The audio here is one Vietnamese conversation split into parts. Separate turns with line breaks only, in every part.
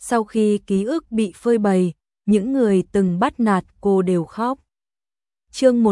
Sau khi ký ức bị phơi bày, những người từng bắt nạt cô đều khóc. Chương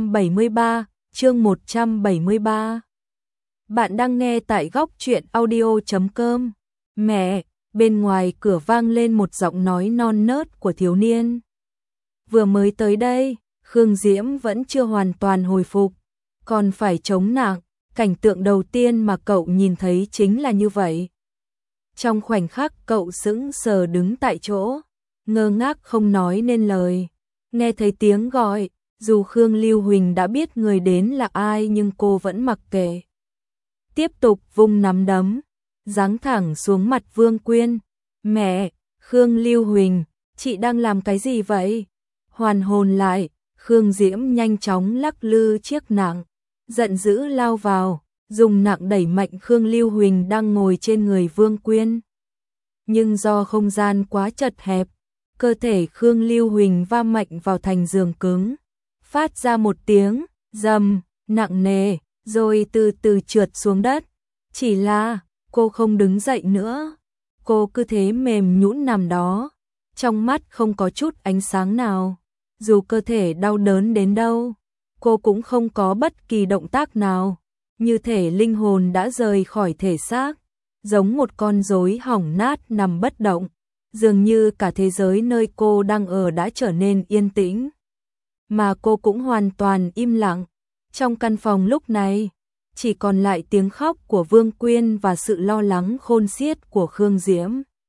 173. Bạn đang nghe tại góc truyện audio.com. Mẹ, bên ngoài cửa vang lên một giọng nói non nớt của thiếu niên. Vừa mới tới đây, Khương Diễm vẫn chưa hoàn toàn hồi phục, còn phải chống nặng. Cảnh tượng đầu tiên mà cậu nhìn thấy chính là như vậy. Trong khoảnh khắc cậu sững sờ đứng tại chỗ, ngơ ngác không nói nên lời. Nghe thấy tiếng gọi, dù Khương Lưu Huỳnh đã biết người đến là ai nhưng cô vẫn mặc kệ. Tiếp tục vung nắm đấm, giáng thẳng xuống mặt Vương Quyên. Mẹ, Khương Lưu Huỳnh, chị đang làm cái gì vậy? Hoàn hồn lại, Khương Diễm nhanh chóng lắc lư chiếc nạng, giận dữ lao vào, dùng nạng đẩy mạnh Khương Lưu Huỳnh đang ngồi trên người Vương Quyên. Nhưng do không gian quá chật hẹp, cơ thể Khương Lưu Huỳnh va mạnh vào thành giường cứng, phát ra một tiếng rầm nặng nề, rồi từ từ trượt xuống đất. Chỉ là cô không đứng dậy nữa, cô cứ thế mềm nhũn nằm đó, trong mắt không có chút ánh sáng nào. Dù cơ thể đau đớn đến đâu, cô cũng không có bất kỳ động tác nào, như thể linh hồn đã rời khỏi thể xác, giống một con rối hỏng nát nằm bất động, dường như cả thế giới nơi cô đang ở đã trở nên yên tĩnh, mà cô cũng hoàn toàn im lặng. Trong căn phòng lúc này, chỉ còn lại tiếng khóc của Vương Quyên và sự lo lắng khôn xiết của Khương Diễm.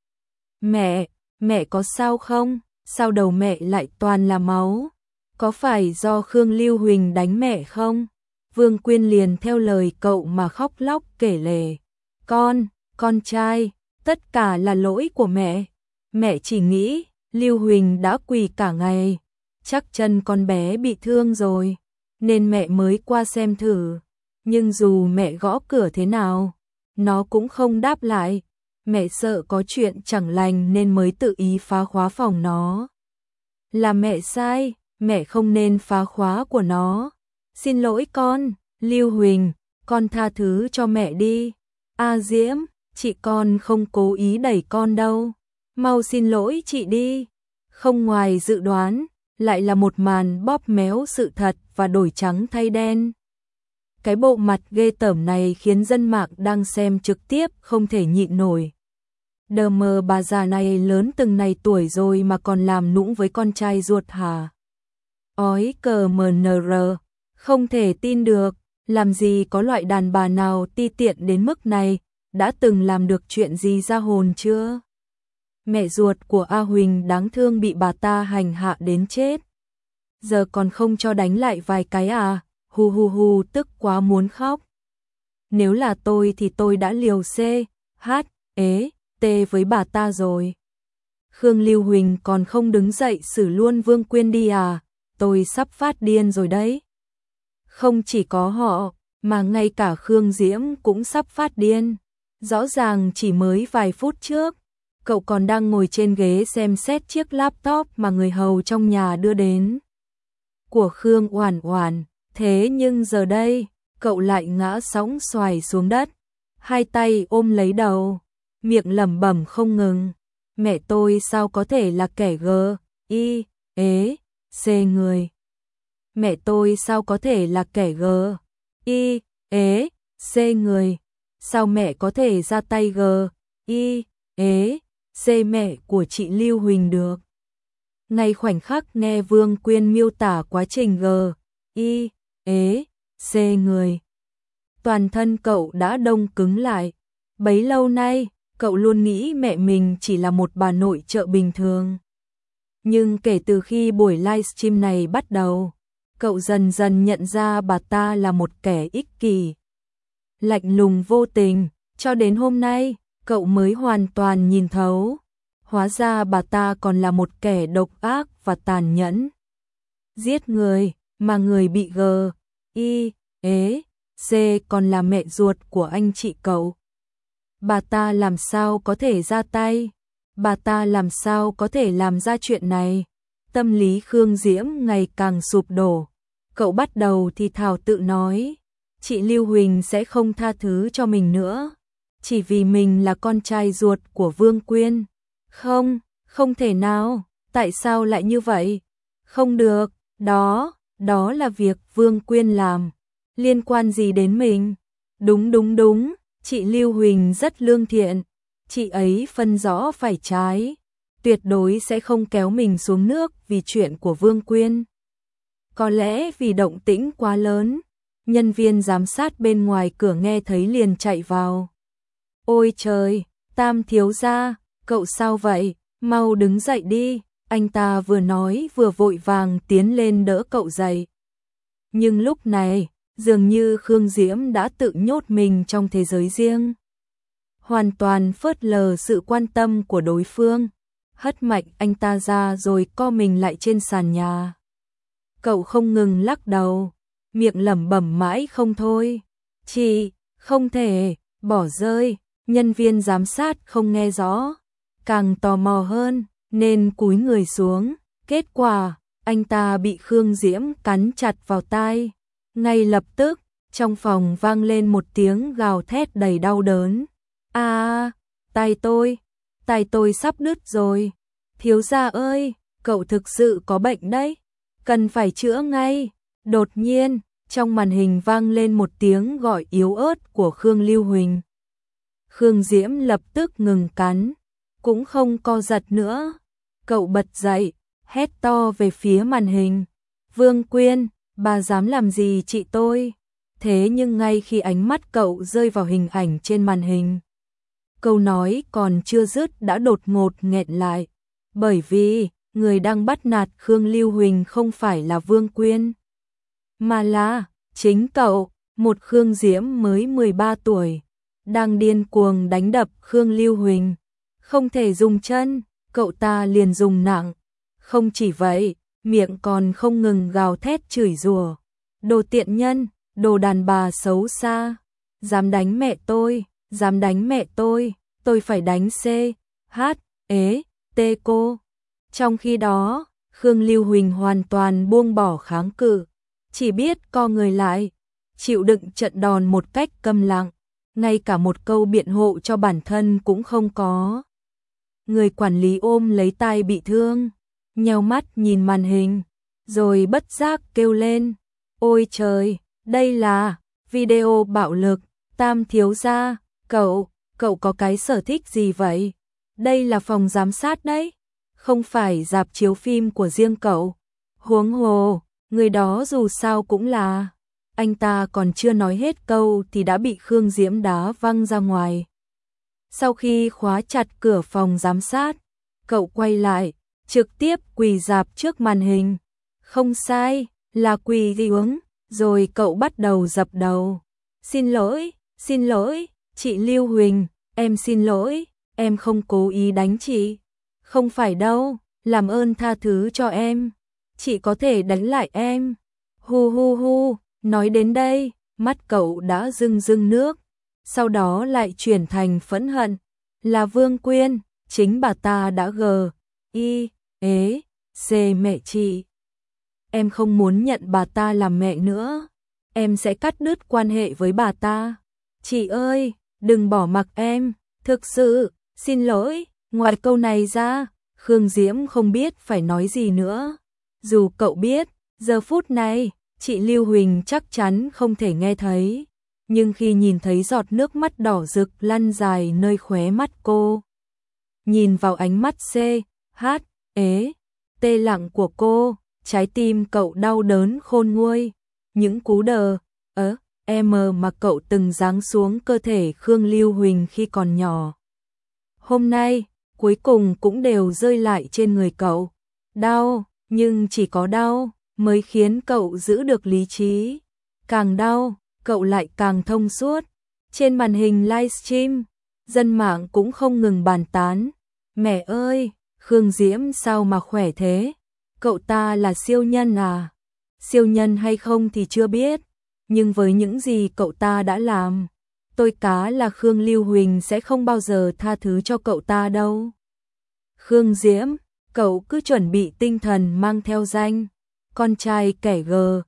Mẹ có sao không? Sao đầu mẹ lại toàn là máu? Có phải do Khương Lưu Huỳnh đánh mẹ không? Vương Quyên liền theo lời cậu mà khóc lóc kể lể. Con trai, tất cả là lỗi của mẹ. Mẹ chỉ nghĩ Lưu Huỳnh đã quỳ cả ngày, chắc chân con bé bị thương rồi, nên mẹ mới qua xem thử. Nhưng dù mẹ gõ cửa thế nào, nó cũng không đáp lại. Mẹ sợ có chuyện chẳng lành nên mới tự ý phá khóa phòng nó. Là mẹ sai, mẹ không nên phá khóa của nó. Xin lỗi con, Lưu Huỳnh, con tha thứ cho mẹ đi. Diễm, chị con không cố ý đẩy con đâu. Mau xin lỗi chị đi. Không ngoài dự đoán, lại là một màn bóp méo sự thật và đổi trắng thay đen. Cái bộ mặt ghê tởm này khiến dân mạng đang xem trực tiếp không thể nhịn nổi. Đờ mờ bà già này lớn từng này tuổi rồi mà còn làm nũng với con trai ruột hả? Ói cờ MNR, không thể tin được, làm gì có loại đàn bà nào ti tiện đến mức này, đã từng làm được chuyện gì ra hồn chưa? Mẹ ruột của A Huỳnh đáng thương bị bà ta hành hạ đến chết. Giờ còn không cho đánh lại vài cái à? Hu, tức quá muốn khóc. Nếu là tôi thì tôi đã liều T với bà ta rồi. Khương Lưu Huỳnh còn không đứng dậy xử luôn Vương Quyên đi à? Tôi sắp phát điên rồi đấy. Không chỉ có họ, mà ngay cả Khương Diễm cũng sắp phát điên. Rõ ràng chỉ mới vài phút trước, cậu còn đang ngồi trên ghế xem xét chiếc laptop mà người hầu trong nhà đưa đến. Của Khương Oản Oản, thế nhưng giờ đây, cậu lại ngã sóng xoài xuống đất, hai tay ôm lấy đầu, miệng lẩm bẩm không ngừng. Mẹ tôi sao có thể là kẻ C người? Mẹ tôi sao có thể là kẻ C người? Sao mẹ có thể ra tay C mẹ của chị Lưu Huỳnh được? Ngay khoảnh khắc nghe Vương Quyên miêu tả quá trình C người, toàn thân cậu đã đông cứng lại. Bấy lâu nay, cậu luôn nghĩ mẹ mình chỉ là một bà nội trợ bình thường. Nhưng kể từ khi buổi livestream này bắt đầu, cậu dần dần nhận ra bà ta là một kẻ ích kỷ, lạnh lùng vô tình, cho đến hôm nay, cậu mới hoàn toàn nhìn thấu. Hóa ra bà ta còn là một kẻ độc ác và tàn nhẫn. Giết người, mà người bị C còn là mẹ ruột của anh chị cậu. Bà ta làm sao có thể ra tay? Bà ta làm sao có thể làm ra chuyện này? Tâm lý Khương Diễm ngày càng sụp đổ. Cậu bắt đầu thì thào tự nói, chị Lưu Huỳnh sẽ không tha thứ cho mình nữa, chỉ vì mình là con trai ruột của Vương Quyên. Không, không thể nào, tại sao lại như vậy? Không được, đó là việc Vương Quyên làm, liên quan gì đến mình? Đúng, chị Lưu Huỳnh rất lương thiện, chị ấy phân rõ phải trái, tuyệt đối sẽ không kéo mình xuống nước vì chuyện của Vương Quyên. Có lẽ vì động tĩnh quá lớn, nhân viên giám sát bên ngoài cửa nghe thấy liền chạy vào. Ôi trời, Tam thiếu gia, cậu sao vậy? Mau đứng dậy đi, anh ta vừa nói vừa vội vàng tiến lên đỡ cậu dậy. Nhưng lúc này, dường như Khương Diễm đã tự nhốt mình trong thế giới riêng. Hoàn toàn phớt lờ sự quan tâm của đối phương, hất mạnh anh ta ra rồi co mình lại trên sàn nhà. Cậu không ngừng lắc đầu, miệng lẩm bẩm mãi không thôi. Chị, không thể, bỏ rơi, nhân viên giám sát không nghe rõ, càng tò mò hơn, nên cúi người xuống. Kết quả, anh ta bị Khương Diễm cắn chặt vào tai. Ngay lập tức, trong phòng vang lên một tiếng gào thét đầy đau đớn. Tai tôi sắp đứt rồi. Thiếu gia ơi, cậu thực sự có bệnh đấy, cần phải chữa ngay. Đột nhiên, trong màn hình vang lên một tiếng gọi yếu ớt của Khương Lưu Huỳnh. Khương Diễm lập tức ngừng cắn, cũng không co giật nữa. Cậu bật dậy, hét to về phía màn hình. Vương Quyên, bà dám làm gì chị tôi? Thế nhưng ngay khi ánh mắt cậu rơi vào hình ảnh trên màn hình, câu nói còn chưa dứt đã đột ngột nghẹn lại. Bởi vì, người đang bắt nạt Khương Lưu Huỳnh không phải là Vương Quyên, mà là chính cậu, một Khương Diễm mới 13 tuổi, đang điên cuồng đánh đập Khương Lưu Huỳnh. Không thể dùng chân, cậu ta liền dùng nặng. Không chỉ vậy, miệng còn không ngừng gào thét chửi rủa. Đồ tiện nhân, đồ đàn bà xấu xa, dám đánh mẹ tôi phải đánh T cô. Trong khi đó, Khương Lưu Huỳnh hoàn toàn buông bỏ kháng cự, chỉ biết co người lại, chịu đựng trận đòn một cách câm lặng, ngay cả một câu biện hộ cho bản thân cũng không có. Người quản lý ôm lấy tai bị thương, nheo mắt nhìn màn hình, rồi bất giác kêu lên. Ôi trời, đây là video bạo lực. Tam thiếu gia, cậu có cái sở thích gì vậy? Đây là phòng giám sát đấy, không phải rạp chiếu phim của riêng cậu. Huống hồ, người đó dù sao cũng là. Anh ta còn chưa nói hết câu thì đã bị Khương Diễm đá văng ra ngoài. Sau khi khóa chặt cửa phòng giám sát, cậu quay lại, trực tiếp quỳ rạp trước màn hình. Không sai, là quỳ xuống, rồi cậu bắt đầu dập đầu. Xin lỗi, chị Lưu Huỳnh, em xin lỗi, em không cố ý đánh chị. Không phải đâu, làm ơn tha thứ cho em. Chị có thể đánh lại em. Hu, nói đến đây, mắt cậu đã rưng nước. Sau đó lại chuyển thành phẫn hận. Là Vương Quyên, chính bà ta đã mẹ chị. Em không muốn nhận bà ta làm mẹ nữa. Em sẽ cắt đứt quan hệ với bà ta. Chị ơi, đừng bỏ mặc em. Thực sự, xin lỗi. Ngoài câu này ra, Khương Diễm không biết phải nói gì nữa. Dù cậu biết, giờ phút này, chị Lưu Huỳnh chắc chắn không thể nghe thấy. Nhưng khi nhìn thấy giọt nước mắt đỏ rực lăn dài nơi khóe mắt cô, nhìn vào ánh mắt tê lặng của cô, trái tim cậu đau đớn khôn nguôi. Những cú mà cậu từng giáng xuống cơ thể Khương Lưu Huỳnh khi còn nhỏ, hôm nay, cuối cùng cũng đều rơi lại trên người cậu. Đau, nhưng chỉ có đau mới khiến cậu giữ được lý trí. Càng đau, cậu lại càng thông suốt. Trên màn hình livestream, dân mạng cũng không ngừng bàn tán. Mẹ ơi, Khương Diễm sao mà khỏe thế? Cậu ta là siêu nhân à? Siêu nhân hay không thì chưa biết, nhưng với những gì cậu ta đã làm, tôi cá là Khương Lưu Huỳnh sẽ không bao giờ tha thứ cho cậu ta đâu. Khương Diễm, cậu cứ chuẩn bị tinh thần mang theo danh con trai kẻ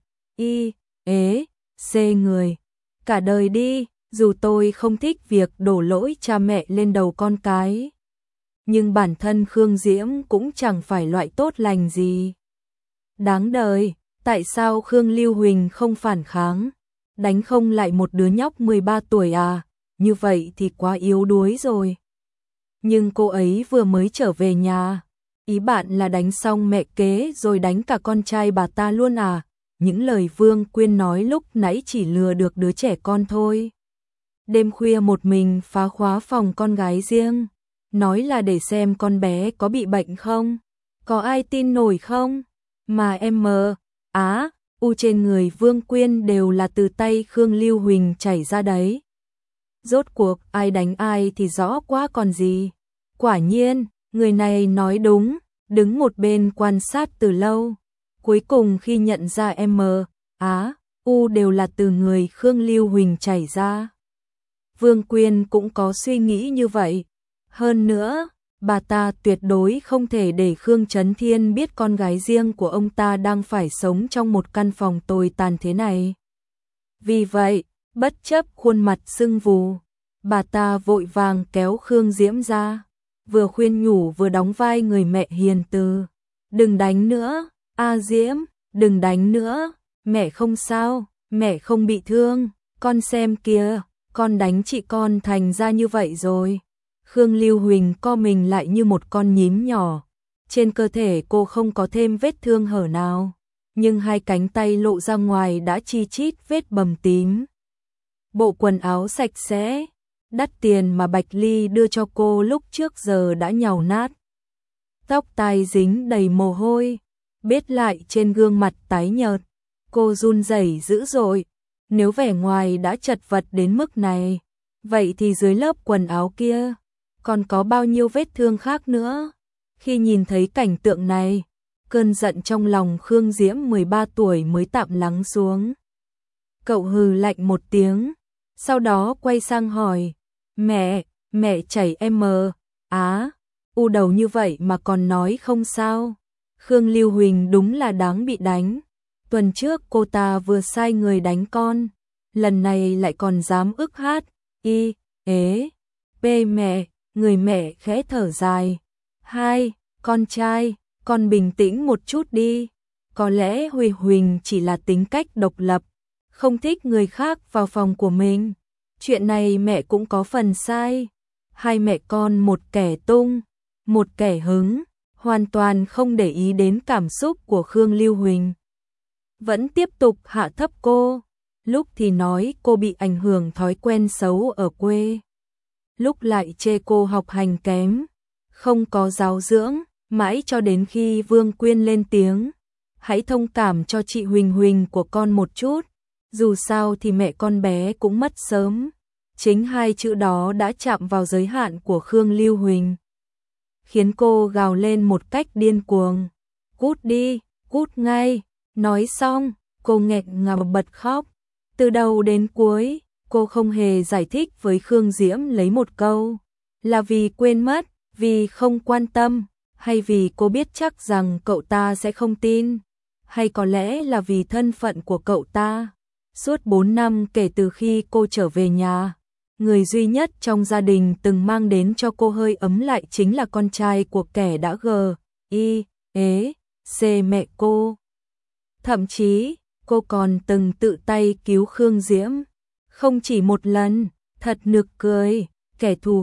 người cả đời đi, dù tôi không thích việc đổ lỗi cha mẹ lên đầu con cái. nhưng bản thân Khương Diễm cũng chẳng phải loại tốt lành gì. Đáng đời, tại sao Khương Lưu Huỳnh không phản kháng, đánh không lại một đứa nhóc 13 tuổi à, như vậy thì quá yếu đuối rồi. Nhưng cô ấy vừa mới trở về nhà, ý bạn là đánh xong mẹ kế rồi đánh cả con trai bà ta luôn à? Những lời Vương Quyên nói lúc nãy chỉ lừa được đứa trẻ con thôi. Đêm khuya một mình phá khóa phòng con gái riêng, nói là để xem con bé có bị bệnh không, có ai tin nổi không? Mà em u trên người Vương Quyên đều là từ tay Khương Lưu Huỳnh chảy ra đấy. Rốt cuộc ai đánh ai thì rõ quá còn gì. Quả nhiên, người này nói đúng, đứng một bên quan sát từ lâu. Cuối cùng khi nhận ra u đều là từ người Khương Lưu Huỳnh chảy ra. Vương Quyên cũng có suy nghĩ như vậy. Hơn nữa, bà ta tuyệt đối không thể để Khương Chấn Thiên biết con gái riêng của ông ta đang phải sống trong một căn phòng tồi tàn thế này. Vì vậy, bất chấp khuôn mặt sưng vù, bà ta vội vàng kéo Khương Diễm ra, vừa khuyên nhủ vừa đóng vai người mẹ hiền từ. Đừng đánh nữa, Diễm, đừng đánh nữa, mẹ không sao, mẹ không bị thương, con xem kìa, con đánh chị con thành ra như vậy rồi. Khương Lưu Huỳnh co mình lại như một con nhím nhỏ, trên cơ thể cô không có thêm vết thương hở nào, nhưng hai cánh tay lộ ra ngoài đã chi chít vết bầm tím. Bộ quần áo sạch sẽ, đắt tiền mà Bạch Ly đưa cho cô lúc trước giờ đã nhàu nát. Tóc tai dính đầy mồ hôi, bết lại trên gương mặt tái nhợt, cô run rẩy dữ dội. Nếu vẻ ngoài đã chật vật đến mức này, vậy thì dưới lớp quần áo kia còn có bao nhiêu vết thương khác nữa. Khi nhìn thấy cảnh tượng này, cơn giận trong lòng Khương Diễm 13 tuổi mới tạm lắng xuống. Cậu hừ lạnh một tiếng, sau đó quay sang hỏi, mẹ chảy u đầu như vậy mà còn nói không sao. Khương Lưu Huỳnh đúng là đáng bị đánh. Tuần trước cô ta vừa sai người đánh con, lần này lại còn dám ức mẹ. Người mẹ khẽ thở dài. Con trai, con bình tĩnh một chút đi. Có lẽ Huỳnh chỉ là tính cách độc lập, không thích người khác vào phòng của mình. Chuyện này mẹ cũng có phần sai. Hai mẹ con một kẻ tung, một kẻ hứng, hoàn toàn không để ý đến cảm xúc của Khương Lưu Huỳnh. Vẫn tiếp tục hạ thấp cô, lúc thì nói cô bị ảnh hưởng thói quen xấu ở quê, lúc lại chê cô học hành kém, không có giáo dưỡng, mãi cho đến khi Vương Quyên lên tiếng, hãy thông cảm cho chị Huỳnh của con một chút, dù sao thì mẹ con bé cũng mất sớm. Chính hai chữ đó đã chạm vào giới hạn của Khương Lưu Huỳnh, khiến cô gào lên một cách điên cuồng. Cút đi, cút ngay. Nói xong, cô nghẹn ngào bật khóc. Từ đầu đến cuối, cô không hề giải thích với Khương Diễm lấy một câu. Là vì quên mất, vì không quan tâm, hay vì cô biết chắc rằng cậu ta sẽ không tin, hay có lẽ là vì thân phận của cậu ta. Suốt 4 năm kể từ khi cô trở về nhà, người duy nhất trong gia đình từng mang đến cho cô hơi ấm lại chính là con trai của kẻ đã mẹ cô. Thậm chí, cô còn từng tự tay cứu Khương Diễm. Không chỉ một lần, thật nực cười, kẻ thù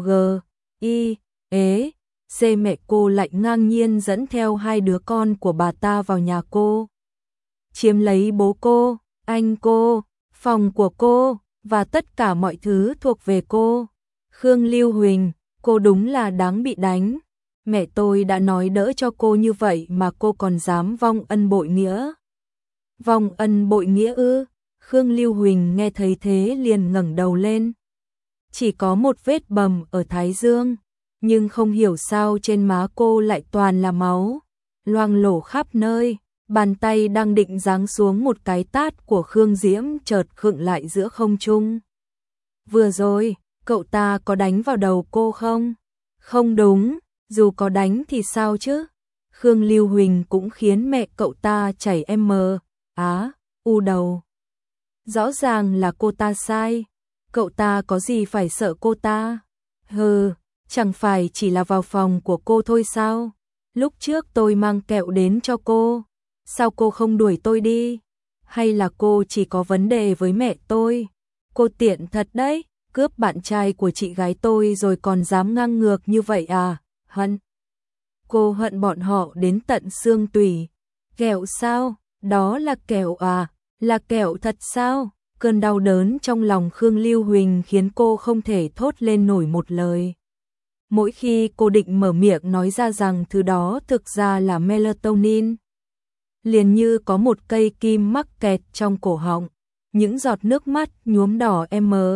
mẹ cô lại ngang nhiên dẫn theo hai đứa con của bà ta vào nhà cô. Chiếm lấy bố cô, anh cô, phòng của cô, và tất cả mọi thứ thuộc về cô. Khương Lưu Huỳnh, cô đúng là đáng bị đánh. Mẹ tôi đã nói đỡ cho cô như vậy mà cô còn dám vong ân bội nghĩa. Vong ân bội nghĩa ư? Khương Lưu Huỳnh nghe thấy thế liền ngẩng đầu lên. Chỉ có một vết bầm ở thái dương, nhưng không hiểu sao trên má cô lại toàn là máu, loang lổ khắp nơi. Bàn tay đang định giáng xuống một cái tát của Khương Diễm chợt khựng lại giữa không trung. Vừa rồi, cậu ta có đánh vào đầu cô không? Không đúng, dù có đánh thì sao chứ? Khương Lưu Huỳnh cũng khiến mẹ cậu ta chảy u đầu. Rõ ràng là cô ta sai, cậu ta có gì phải sợ cô ta? Hừ, Chẳng phải chỉ là vào phòng của cô thôi sao? Lúc trước tôi mang kẹo đến cho cô, sao cô không đuổi tôi đi? Hay là cô chỉ có vấn đề với mẹ tôi? Cô tiện thật đấy, cướp bạn trai của chị gái tôi rồi còn dám ngang ngược như vậy à? Hận. Cô hận bọn họ đến tận xương tủy. Kẹo sao? Đó là kẹo à? Là kẹo thật sao? Cơn đau đớn trong lòng Khương Lưu Huỳnh khiến cô không thể thốt lên nổi một lời. Mỗi khi cô định mở miệng nói ra rằng thứ đó thực ra là melatonin, liền như có một cây kim mắc kẹt trong cổ họng, những giọt nước mắt nhuốm đỏ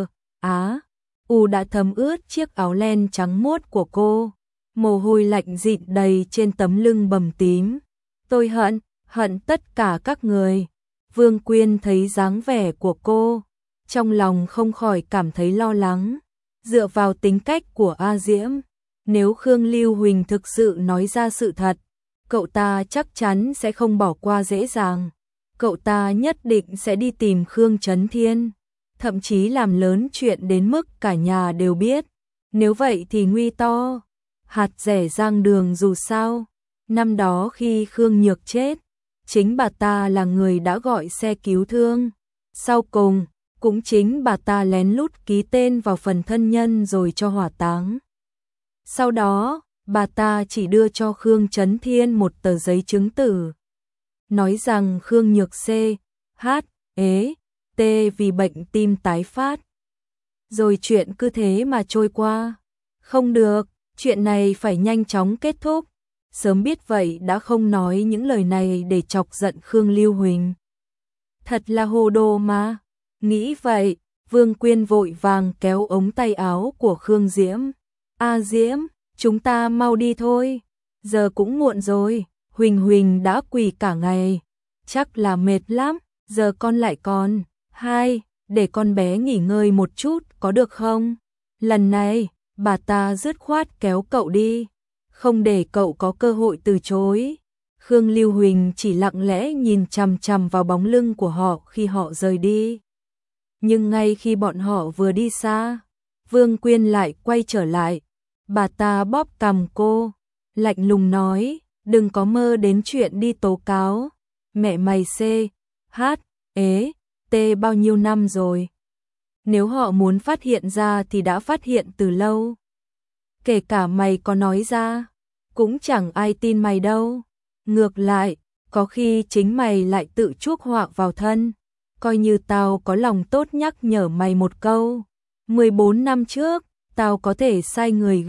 đã thấm ướt chiếc áo len trắng muốt của cô, mồ hôi lạnh dịn đầy trên tấm lưng bầm tím. Tôi hận tất cả các người. Vương Quyên thấy dáng vẻ của cô, trong lòng không khỏi cảm thấy lo lắng. Dựa vào tính cách của A Diễm, nếu Khương Lưu Huỳnh thực sự nói ra sự thật, cậu ta chắc chắn sẽ không bỏ qua dễ dàng. Cậu ta nhất định sẽ đi tìm Khương Chấn Thiên, thậm chí làm lớn chuyện đến mức cả nhà đều biết. Nếu vậy thì nguy to. Hạt rẻ rang đường dù sao. Năm đó khi Khương Nhược chết, chính bà ta là người đã gọi xe cứu thương. Sau cùng, cũng chính bà ta lén lút ký tên vào phần thân nhân rồi cho hỏa táng. Sau đó, bà ta chỉ đưa cho Khương Chấn Thiên một tờ giấy chứng tử, nói rằng Khương Nhược T vì bệnh tim tái phát. Rồi chuyện cứ thế mà trôi qua. Không được, chuyện này phải nhanh chóng kết thúc. Sớm biết vậy đã không nói những lời này để chọc giận Khương Lưu Huỳnh. Thật là hồ đồ mà. Nghĩ vậy, Vương Quyên vội vàng kéo ống tay áo của Khương Diễm. A Diễm, chúng ta mau đi thôi. Giờ cũng muộn rồi, Huỳnh đã quỳ cả ngày. Chắc là mệt lắm, giờ con lại còn. Để con bé nghỉ ngơi một chút có được không? Lần này, bà ta dứt khoát kéo cậu đi, không để cậu có cơ hội từ chối. Khương Lưu Huỳnh chỉ lặng lẽ nhìn chằm chằm vào bóng lưng của họ khi họ rời đi. Nhưng ngay khi bọn họ vừa đi xa, Vương Quyên lại quay trở lại. Bà ta bóp cằm cô, lạnh lùng nói, đừng có mơ đến chuyện đi tố cáo. Mẹ mày bao nhiêu năm rồi. Nếu họ muốn phát hiện ra thì đã phát hiện từ lâu. Kể cả mày có nói ra, cũng chẳng ai tin mày đâu. Ngược lại, có khi chính mày lại tự chuốc họa vào thân. Coi như tao có lòng tốt nhắc nhở mày một câu. 14 năm trước, tao có thể sai người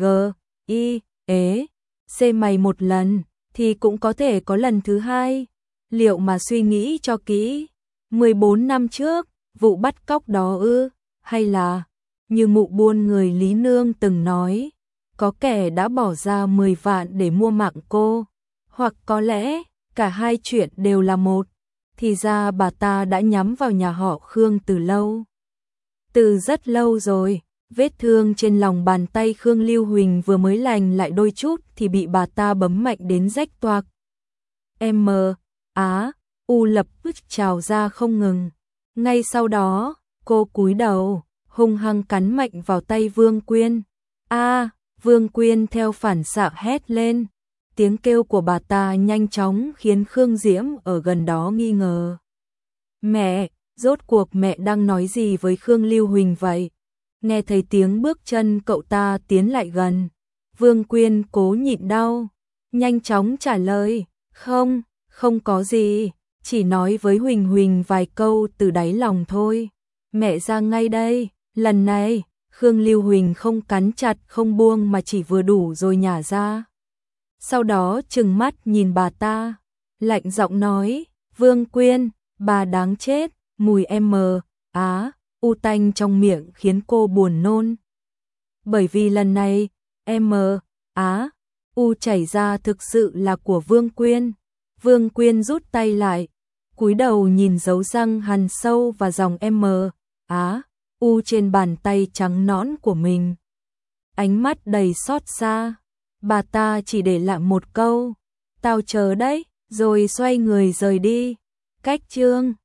mày một lần, thì cũng có thể có lần thứ hai. Liệu mà suy nghĩ cho kỹ, 14 năm trước, vụ bắt cóc đó hay là, như mụ buôn người Lý Nương từng nói, có kẻ đã bỏ ra 10 vạn để mua mạng cô, hoặc có lẽ, cả hai chuyện đều là một. Thì ra bà ta đã nhắm vào nhà họ Khương từ lâu. Từ rất lâu rồi, vết thương trên lòng bàn tay Khương Lưu Huỳnh vừa mới lành lại đôi chút thì bị bà ta bấm mạnh đến rách toạc. Lập tức trào ra không ngừng. Ngay sau đó, cô cúi đầu, hung hăng cắn mạnh vào tay Vương Quyên. Vương Quyên theo phản xạ hét lên. Tiếng kêu của bà ta nhanh chóng khiến Khương Diễm ở gần đó nghi ngờ. Mẹ, rốt cuộc mẹ đang nói gì với Khương Lưu Huỳnh vậy? Nghe thấy tiếng bước chân cậu ta tiến lại gần. Vương Quyên cố nhịn đau, nhanh chóng trả lời. Không có gì, chỉ nói với Huỳnh vài câu từ đáy lòng thôi. Mẹ ra ngay đây, lần này, Khương Lưu Huỳnh không cắn chặt không buông mà chỉ vừa đủ rồi nhả ra. Sau đó trừng mắt nhìn bà ta, lạnh giọng nói, Vương Quyên, bà đáng chết, mùi tanh trong miệng khiến cô buồn nôn. Bởi vì lần này, chảy ra thực sự là của Vương Quyên. Vương Quyên rút tay lại, cúi đầu nhìn dấu răng hằn sâu và dòng trên bàn tay trắng nõn của mình. Ánh mắt đầy xót xa, bà ta chỉ để lại một câu, tao chờ đấy, rồi xoay người rời đi. Cách chương